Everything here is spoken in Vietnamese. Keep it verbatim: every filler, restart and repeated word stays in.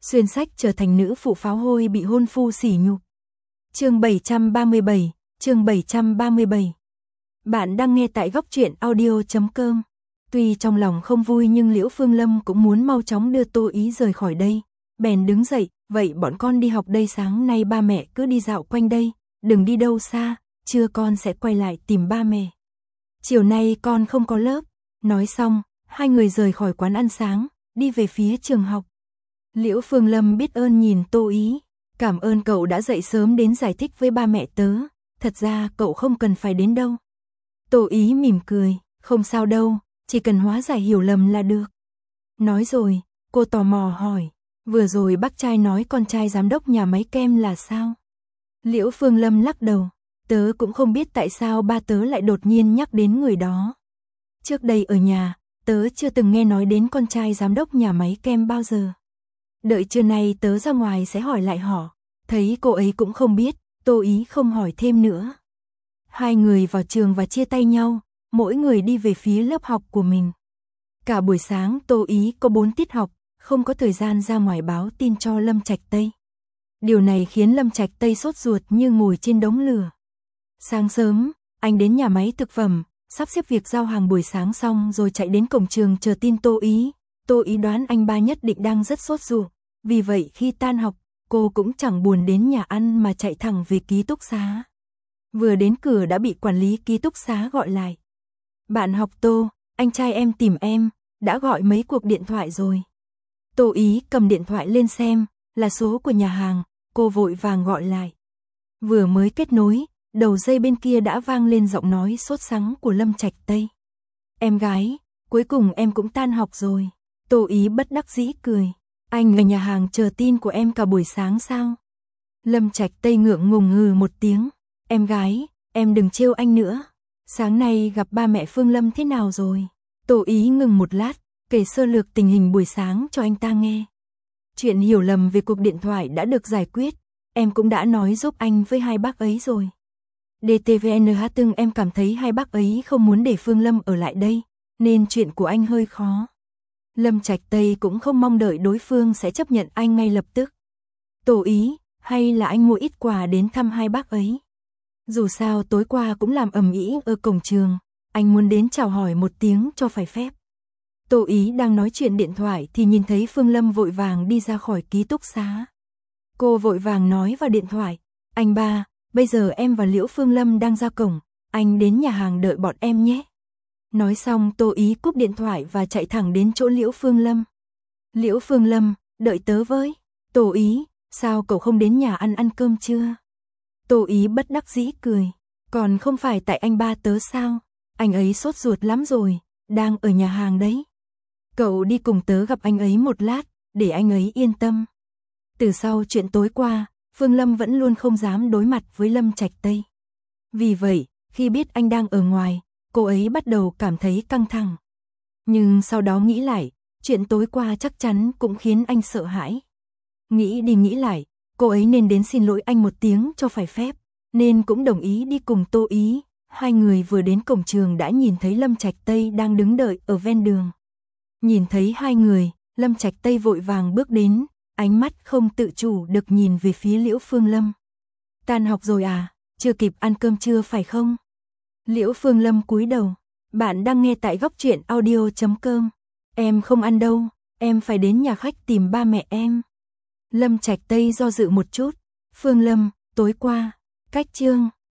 xuyên sách trở thành nữ phụ pháo hôi bị hôn phu sỉ nhục. Chương bảy trăm ba mươi bảy, chương bảy trăm ba mươi bảy. Bạn đang nghe tại góc truyện audio chấm com. Tuy trong lòng không vui nhưng Liễu Phương Lâm cũng muốn mau chóng đưa Tô Ý rời khỏi đây. Bèn đứng dậy, vậy bọn con đi học đây, sáng nay ba mẹ cứ đi dạo quanh đây, đừng đi đâu xa, trưa con sẽ quay lại tìm ba mẹ. Chiều nay con không có lớp. Nói xong, hai người rời khỏi quán ăn sáng, đi về phía trường học. Liễu Phương Lâm biết ơn nhìn Tô Ý, cảm ơn cậu đã dậy sớm đến giải thích với ba mẹ tớ, thật ra cậu không cần phải đến đâu. Tô Ý mỉm cười, không sao đâu, chỉ cần hóa giải hiểu lầm là được. Nói rồi, cô tò mò hỏi, vừa rồi bác trai nói con trai giám đốc nhà máy kem là sao? Liễu Phương Lâm lắc đầu, tớ cũng không biết tại sao ba tớ lại đột nhiên nhắc đến người đó. Trước đây ở nhà, tớ chưa từng nghe nói đến con trai giám đốc nhà máy kem bao giờ. Đợi trưa nay tớ ra ngoài sẽ hỏi lại họ. Thấy cô ấy cũng không biết, Tô Ý không hỏi thêm nữa. Hai người vào trường và chia tay nhau, mỗi người đi về phía lớp học của mình. Cả buổi sáng Tô Ý có bốn tiết học, không có thời gian ra ngoài báo tin cho Lâm Trạch Tây. Điều này khiến Lâm Trạch Tây sốt ruột như ngồi trên đống lửa. Sáng sớm, anh đến nhà máy thực phẩm, sắp xếp việc giao hàng buổi sáng xong rồi chạy đến cổng trường chờ tin Tô Ý. Tô Ý đoán anh ba nhất định đang rất sốt ruột, vì vậy khi tan học, cô cũng chẳng buồn đến nhà ăn mà chạy thẳng về ký túc xá. Vừa đến cửa đã bị quản lý ký túc xá gọi lại. Bạn học Tô, anh trai em tìm em, đã gọi mấy cuộc điện thoại rồi. Tô Ý cầm điện thoại lên xem, là số của nhà hàng, cô vội vàng gọi lại. Vừa mới kết nối, đầu dây bên kia đã vang lên giọng nói sốt sắng của Lâm Trạch Tây. Em gái, cuối cùng em cũng tan học rồi. Tô Ý bất đắc dĩ cười. Anh ở nhà hàng chờ tin của em cả buổi sáng sao? Lâm Trạch Tây ngượng ngùng ngừ một tiếng. Em gái, em đừng trêu anh nữa. Sáng nay gặp ba mẹ Phương Lâm thế nào rồi? Tô Ý ngừng một lát, kể sơ lược tình hình buổi sáng cho anh ta nghe. Chuyện hiểu lầm về cuộc điện thoại đã được giải quyết. Em cũng đã nói giúp anh với hai bác ấy rồi. đê tê vê en hát từng em cảm thấy hai bác ấy không muốn để Phương Lâm ở lại đây, nên chuyện của anh hơi khó. Lâm Trạch Tây cũng không mong đợi đối phương sẽ chấp nhận anh ngay lập tức. Tô Ý, hay là anh mua ít quà đến thăm hai bác ấy? Dù sao tối qua cũng làm ầm ĩ ở cổng trường, anh muốn đến chào hỏi một tiếng cho phải phép. Tô Ý đang nói chuyện điện thoại thì nhìn thấy Phương Lâm vội vàng đi ra khỏi ký túc xá. Cô vội vàng nói vào điện thoại, anh ba, bây giờ em và Liễu Phương Lâm đang ra cổng, anh đến nhà hàng đợi bọn em nhé. Nói xong Tô Ý cúp điện thoại và chạy thẳng đến chỗ Liễu Phương Lâm. Liễu Phương Lâm, đợi tớ với. Tô Ý, sao cậu không đến nhà ăn ăn cơm chưa? Tô Ý bất đắc dĩ cười. Còn không phải tại anh ba tớ sao? Anh ấy sốt ruột lắm rồi, đang ở nhà hàng đấy. Cậu đi cùng tớ gặp anh ấy một lát, để anh ấy yên tâm. Từ sau chuyện tối qua, Phương Lâm vẫn luôn không dám đối mặt với Lâm Trạch Tây. Vì vậy, khi biết anh đang ở ngoài, cô ấy bắt đầu cảm thấy căng thẳng. Nhưng sau đó nghĩ lại, chuyện tối qua chắc chắn cũng khiến anh sợ hãi. Nghĩ đi nghĩ lại, cô ấy nên đến xin lỗi anh một tiếng cho phải phép, nên cũng đồng ý đi cùng Tô Ý. Hai người vừa đến cổng trường đã nhìn thấy Lâm Trạch Tây đang đứng đợi ở ven đường. Nhìn thấy hai người, Lâm Trạch Tây vội vàng bước đến, ánh mắt không tự chủ được nhìn về phía Liễu Phương Lâm. Tan học rồi à, chưa kịp ăn cơm trưa phải không? Liễu Phương Lâm cúi đầu, bạn đang nghe tại góc truyện audio chấm com. Em không ăn đâu, em phải đến nhà khách tìm ba mẹ em. Lâm Trạch Tây do dự một chút, Phương Lâm, tối qua, cách chương.